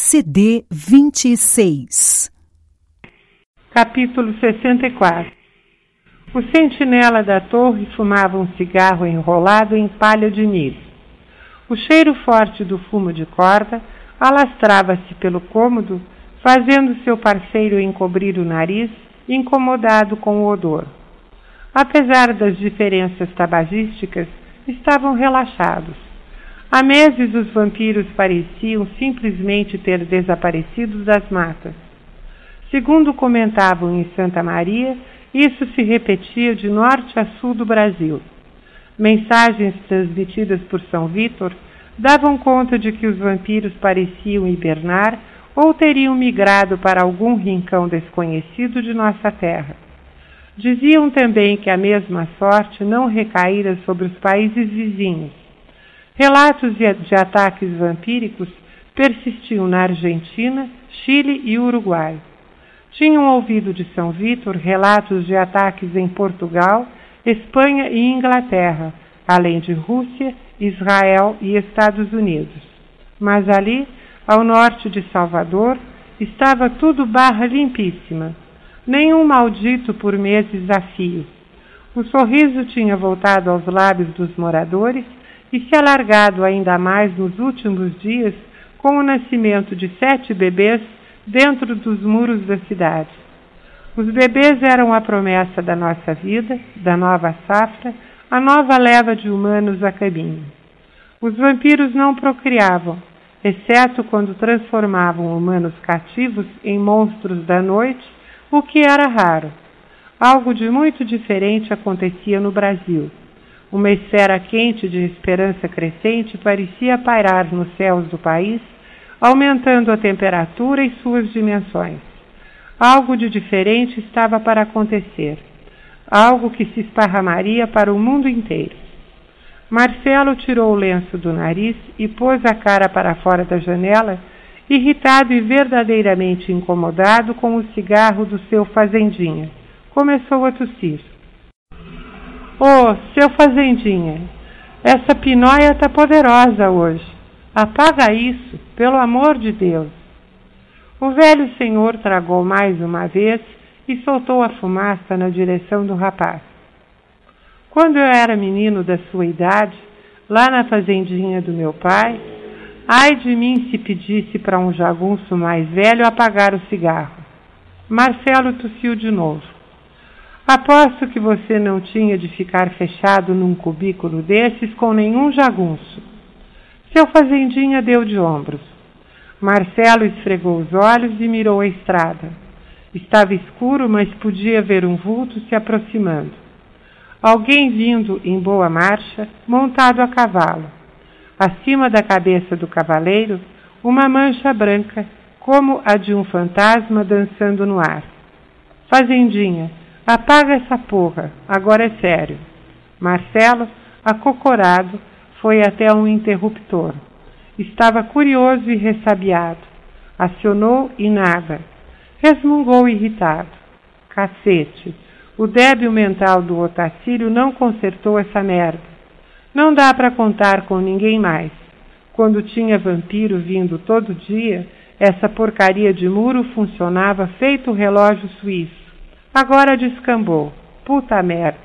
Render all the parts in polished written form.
CD 26. Capítulo 64. O sentinela da torre fumava um cigarro enrolado em palha de milho. O cheiro forte do fumo de corda alastrava-se pelo cômodo, fazendo seu parceiro encobrir o nariz, incomodado com o odor. Apesar das diferenças tabagísticas, estavam relaxados. Há meses os vampiros pareciam simplesmente ter desaparecido das matas. Segundo comentavam em Santa Maria, isso se repetia de norte a sul do Brasil. Mensagens transmitidas por São Vítor davam conta de que os vampiros pareciam hibernar ou teriam migrado para algum rincão desconhecido de nossa terra. Diziam também que a mesma sorte não recaíra sobre os países vizinhos. Relatos de ataques vampíricos persistiam na Argentina, Chile e Uruguai. Tinham ouvido de São Vítor relatos de ataques em Portugal, Espanha e Inglaterra, além de Rússia, Israel e Estados Unidos. Mas ali, ao norte de Salvador, estava tudo barra limpíssima. Nenhum maldito por meses a fio. O sorriso tinha voltado aos lábios dos moradores e se alargado ainda mais nos últimos dias com o nascimento de 7 bebês dentro dos muros da cidade. Os bebês eram a promessa da nossa vida, da nova safra, a nova leva de humanos a caminho. Os vampiros não procriavam, exceto quando transformavam humanos cativos em monstros da noite, o que era raro. Algo de muito diferente acontecia no Brasil. Uma esfera quente de esperança crescente parecia pairar nos céus do país, aumentando a temperatura e suas dimensões. Algo de diferente estava para acontecer. Algo que se esparramaria para o mundo inteiro. Marcelo tirou o lenço do nariz e pôs a cara para fora da janela, irritado e verdadeiramente incomodado com o cigarro do seu fazendinha. Começou a tossir. "Ô, seu fazendinha, essa pinóia tá poderosa hoje. Apaga isso, pelo amor de Deus." O velho senhor tragou mais uma vez e soltou a fumaça na direção do rapaz. "Quando eu era menino da sua idade, lá na fazendinha do meu pai, ai de mim se pedisse para um jagunço mais velho apagar o cigarro." Marcelo tossiu de novo. "Aposto que você não tinha de ficar fechado num cubículo desses com nenhum jagunço." Seu fazendinha deu de ombros. Marcelo esfregou os olhos e mirou a estrada. Estava escuro, mas podia ver um vulto se aproximando. Alguém vindo em boa marcha, montado a cavalo. Acima da cabeça do cavaleiro, uma mancha branca, como a de um fantasma dançando no ar. "Fazendinha, apaga essa porra, agora é sério." Marcelo, acocorado, foi até um interruptor. Estava curioso e ressabiado. Acionou e nada. Resmungou irritado. "Cacete, o débil mental do Otacílio não consertou essa merda. Não dá para contar com ninguém mais. Quando tinha vampiro vindo todo dia, essa porcaria de muro funcionava feito relógio suíço. Agora descambou. Puta merda."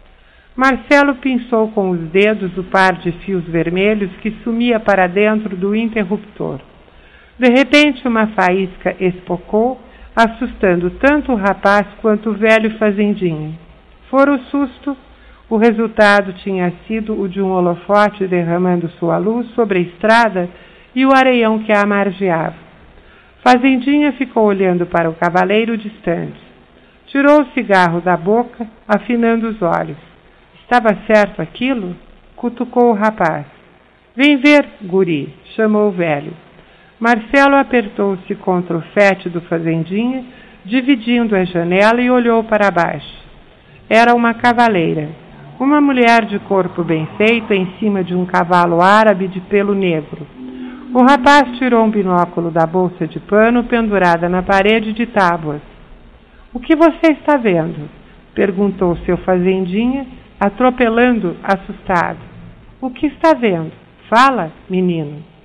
Marcelo pinçou com os dedos o par de fios vermelhos que sumia para dentro do interruptor. De repente, uma faísca espocou, assustando tanto o rapaz quanto o velho fazendinha. Fora o susto, o resultado tinha sido o de um holofote derramando sua luz sobre a estrada e o areião que a margeava. Fazendinha ficou olhando para o cavaleiro distante. Tirou o cigarro da boca, afinando os olhos. Estava certo aquilo? Cutucou o rapaz. "Vem ver, guri", chamou o velho. Marcelo apertou-se contra o fete do fazendinha, dividindo a janela e olhou para baixo. Era uma cavaleira, uma mulher de corpo bem feito em cima de um cavalo árabe de pelo negro. O rapaz tirou um binóculo da bolsa de pano pendurada na parede de tábuas. "O que você está vendo?" perguntou seu fazendinha, atropelando, assustado. "O que está vendo? Fala, menino."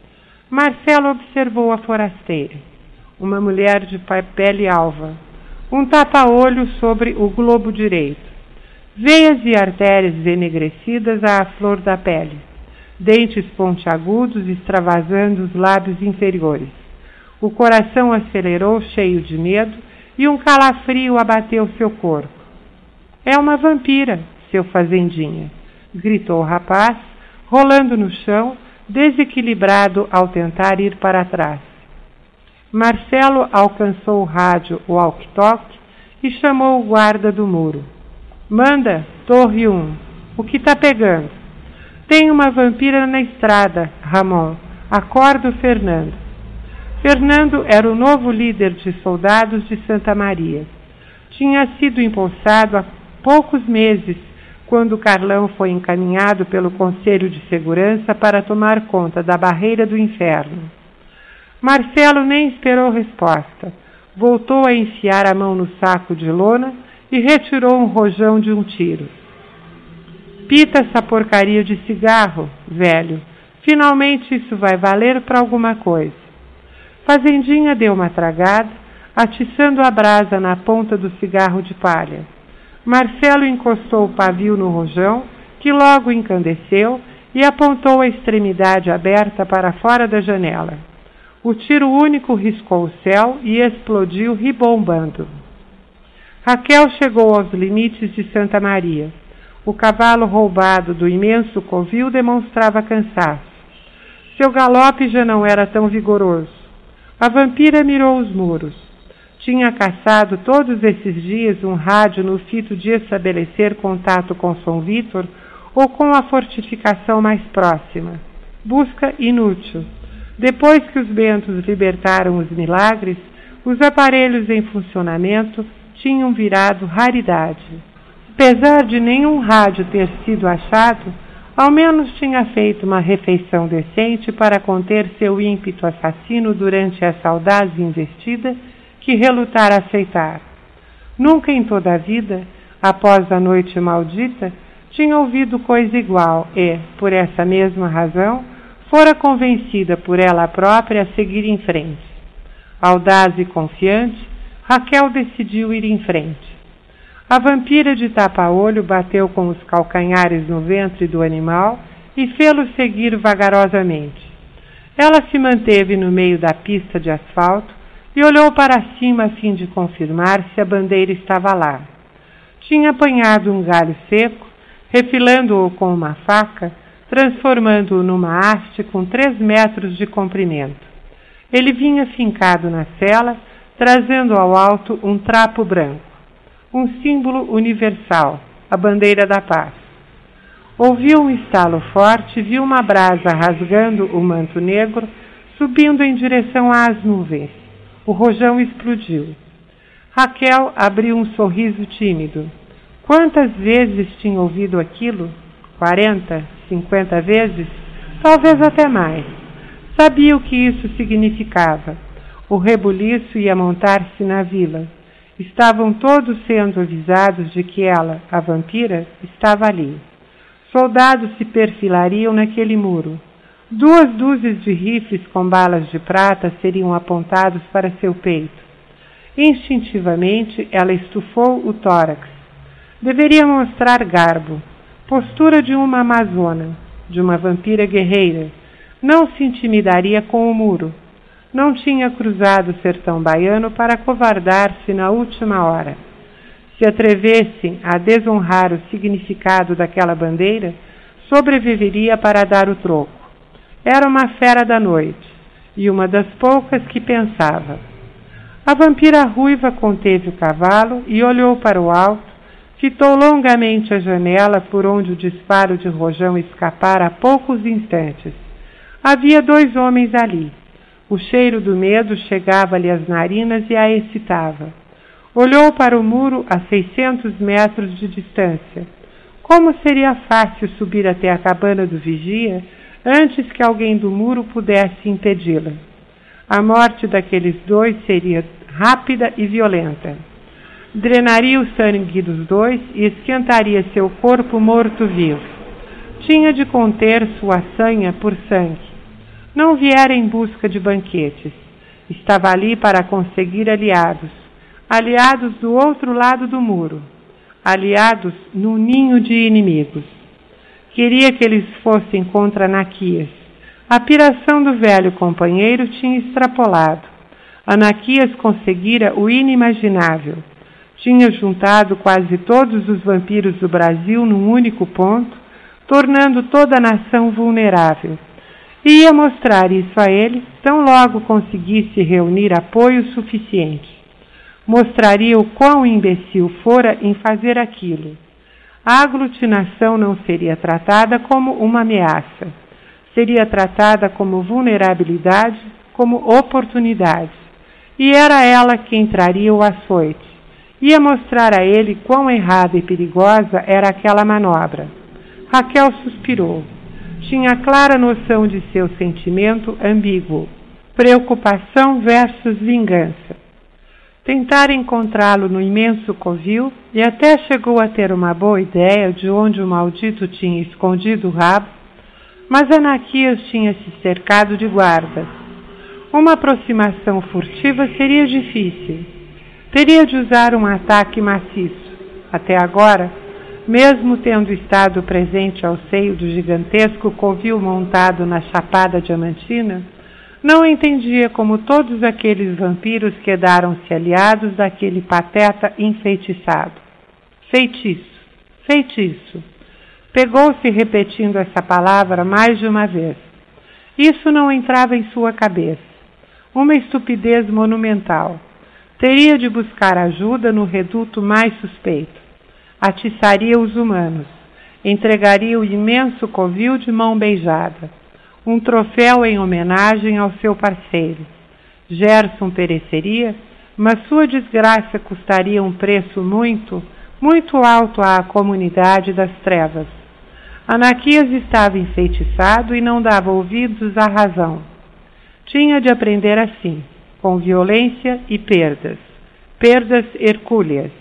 Marcelo observou a forasteira, uma mulher de pele alva, um tapa-olho sobre o globo direito, veias e artérias enegrecidas à flor da pele, dentes pontiagudos extravasando os lábios inferiores. O coração acelerou cheio de medo e um calafrio abateu seu corpo. É uma vampira, seu fazendinha, gritou o rapaz, rolando no chão, desequilibrado ao tentar ir para trás. Marcelo alcançou o rádio walkie-talkie e chamou o guarda do muro. Manda, Torre 1, o que tá pegando? Tem uma vampira na estrada, Ramon. Acorda o Fernando. Fernando era o novo líder de soldados de Santa Maria. Tinha sido empossado há poucos meses, quando Carlão foi encaminhado pelo Conselho de Segurança para tomar conta da Barreira do Inferno. Marcelo nem esperou resposta. Voltou a enfiar a mão no saco de lona e retirou um rojão de um tiro. Pita essa porcaria de cigarro, velho. Finalmente isso vai valer para alguma coisa. Fazendinha deu uma tragada, atiçando a brasa na ponta do cigarro de palha. Marcelo encostou o pavio no rojão, que logo encandeceu, e apontou a extremidade aberta para fora da janela. O tiro único riscou o céu e explodiu ribombando. Raquel chegou aos limites de Santa Maria. O cavalo roubado do imenso covil demonstrava cansaço. Seu galope já não era tão vigoroso. A vampira mirou os muros. Tinha caçado todos esses dias um rádio no fito de estabelecer contato com São Vítor ou com a fortificação mais próxima. Busca inútil. Depois que os bentos libertaram os milagres, os aparelhos em funcionamento tinham virado raridade. Apesar de nenhum rádio ter sido achado, ao menos tinha feito uma refeição decente para conter seu ímpeto assassino durante essa audaz investida que relutara aceitar. Nunca em toda a vida, após a noite maldita, tinha ouvido coisa igual e, por essa mesma razão, fora convencida por ela própria a seguir em frente. Audaz e confiante, Raquel decidiu ir em frente. A vampira de tapa-olho bateu com os calcanhares no ventre do animal e fê-lo seguir vagarosamente. Ela se manteve no meio da pista de asfalto e olhou para cima a fim de confirmar se a bandeira estava lá. Tinha apanhado um galho seco, refilando-o com uma faca, transformando-o numa haste com 3 metros de comprimento. Ele vinha fincado na sela, trazendo ao alto um trapo branco, um símbolo universal, a bandeira da paz. Ouviu um estalo forte e viu uma brasa rasgando o manto negro, subindo em direção às nuvens. O rojão explodiu. Raquel abriu um sorriso tímido. Quantas vezes tinha ouvido aquilo? 40, 50 vezes? Talvez até mais. Sabia o que isso significava. O rebuliço ia montar-se na vila. Estavam todos sendo avisados de que ela, a vampira, estava ali. Soldados se perfilariam naquele muro. 2 dúzias de rifles com balas de prata seriam apontados para seu peito. Instintivamente, ela estufou o tórax. Deveria mostrar garbo, postura de uma amazona, de uma vampira guerreira. Não se intimidaria com o muro. Não tinha cruzado o sertão baiano para acovardar-se na última hora. Se atrevesse a desonrar o significado daquela bandeira, sobreviveria para dar o troco. Era uma fera da noite, e uma das poucas que pensava. A vampira ruiva conteve o cavalo e olhou para o alto, fitou longamente a janela por onde o disparo de rojão escapara há poucos instantes. Havia 2 homens ali. O cheiro do medo chegava-lhe às narinas e a excitava. Olhou para o muro a 600 metros de distância. Como seria fácil subir até a cabana do vigia antes que alguém do muro pudesse impedi-la. A morte daqueles 2 seria rápida e violenta. Drenaria o sangue dos 2 e esquentaria seu corpo morto-vivo. Tinha de conter sua sanha por sangue. Não viera em busca de banquetes. Estava ali para conseguir aliados. Aliados do outro lado do muro. Aliados num ninho de inimigos. Queria que eles fossem contra Anaquias. A piração do velho companheiro tinha extrapolado. Anaquias conseguira o inimaginável. Tinha juntado quase todos os vampiros do Brasil num único ponto, tornando toda a nação vulnerável. E ia mostrar isso a ele, tão logo conseguisse reunir apoio suficiente. Mostraria o quão imbecil fora em fazer aquilo. A aglutinação não seria tratada como uma ameaça. Seria tratada como vulnerabilidade, como oportunidade. E era ela quem traria o açoite. Ia mostrar a ele quão errada e perigosa era aquela manobra. Raquel suspirou. Tinha clara noção de seu sentimento ambíguo. Preocupação versus vingança. Tentara encontrá-lo no imenso covil e até chegou a ter uma boa ideia de onde o maldito tinha escondido o rabo, mas Anaquias tinha se cercado de guardas. Uma aproximação furtiva seria difícil. Teria de usar um ataque maciço. Até agora, mesmo tendo estado presente ao seio do gigantesco covil montado na Chapada Diamantina, não entendia como todos aqueles vampiros quedaram-se aliados daquele pateta enfeitiçado. Feitiço, feitiço. Pegou-se repetindo essa palavra mais de uma vez. Isso não entrava em sua cabeça. Uma estupidez monumental. Teria de buscar ajuda no reduto mais suspeito. Atiçaria os humanos. Entregaria o imenso covil de mão beijada. Um troféu em homenagem ao seu parceiro. Gerson pereceria, mas sua desgraça custaria um preço muito, muito alto à comunidade das trevas. Anaquias estava enfeitiçado e não dava ouvidos à razão. Tinha de aprender assim, com violência e perdas. Perdas hercúleas.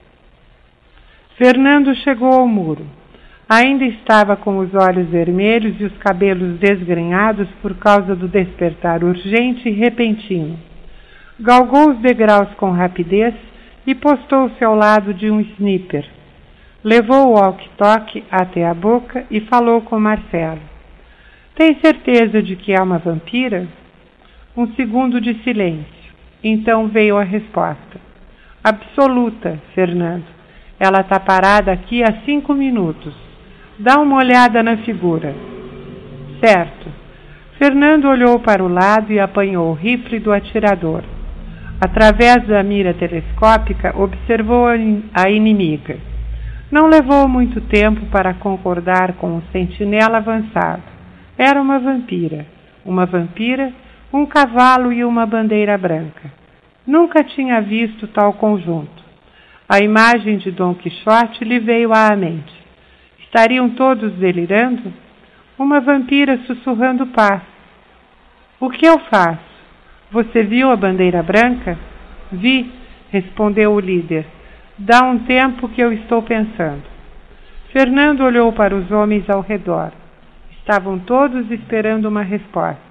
Fernando chegou ao muro. Ainda estava com os olhos vermelhos e os cabelos desgrenhados por causa do despertar urgente e repentino. Galgou os degraus com rapidez e postou-se ao lado de um sniper. Levou o walkie-talkie até a boca e falou com Marcelo. Tem certeza de que é uma vampira? Um segundo de silêncio. Então veio a resposta. Absoluta, Fernando. Ela está parada aqui há 5 minutos. Dá uma olhada na figura. Certo. Fernando olhou para o lado e apanhou o rifle do atirador. Através da mira telescópica, observou a inimiga. Não levou muito tempo para concordar com o sentinela avançado. Era uma vampira. Uma vampira, um cavalo e uma bandeira branca. Nunca tinha visto tal conjunto. A imagem de Dom Quixote lhe veio à mente. Estariam todos delirando? Uma vampira sussurrando paz. O que eu faço? Você viu a bandeira branca? Vi, respondeu o líder. Dá um tempo que eu estou pensando. Fernando olhou para os homens ao redor. Estavam todos esperando uma resposta.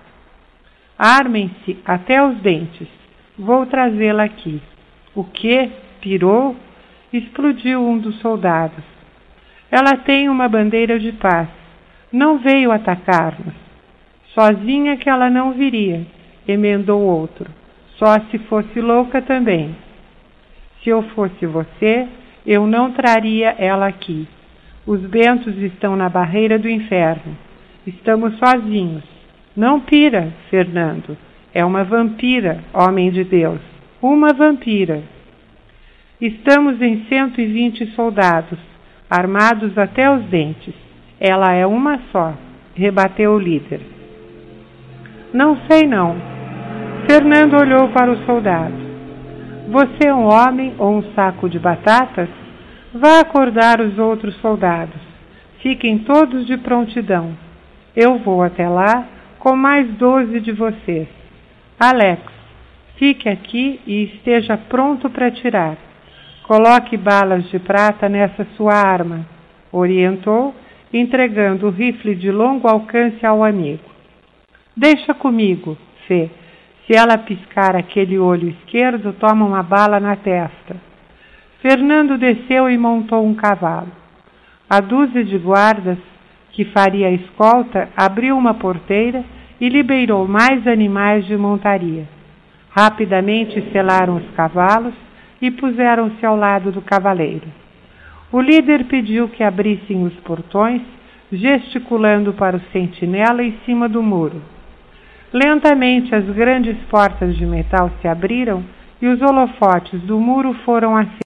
Armem-se até os dentes. Vou trazê-la aqui. O quê? Pirou? Explodiu um dos soldados. Ela tem uma bandeira de paz. Não veio atacar-nos. Sozinha que ela não viria, emendou outro. Só se fosse louca também. Se eu fosse você, eu não traria ela aqui. Os bentos estão na barreira do inferno. Estamos sozinhos. Não pira, Fernando. É uma vampira, homem de Deus. Uma vampira. Estamos em 120 soldados, armados até os dentes. Ela é uma só, rebateu o líder. Não sei não. Fernando olhou para o soldado. Você é um homem ou um saco de batatas? Vá acordar os outros soldados. Fiquem todos de prontidão. Eu vou até lá com mais 12 de vocês. Alex, fique aqui e esteja pronto para atirar. Coloque balas de prata nessa sua arma, orientou, entregando o rifle de longo alcance ao amigo. Deixa comigo, Fê. Se ela piscar aquele olho esquerdo, toma uma bala na testa. Fernando desceu e montou um cavalo. A dúzia de guardas, que faria a escolta, abriu uma porteira e liberou mais animais de montaria. Rapidamente selaram os cavalos e puseram-se ao lado do cavaleiro. O líder pediu que abrissem os portões, gesticulando para o sentinela em cima do muro. Lentamente as grandes portas de metal se abriram e os holofotes do muro foram acesos.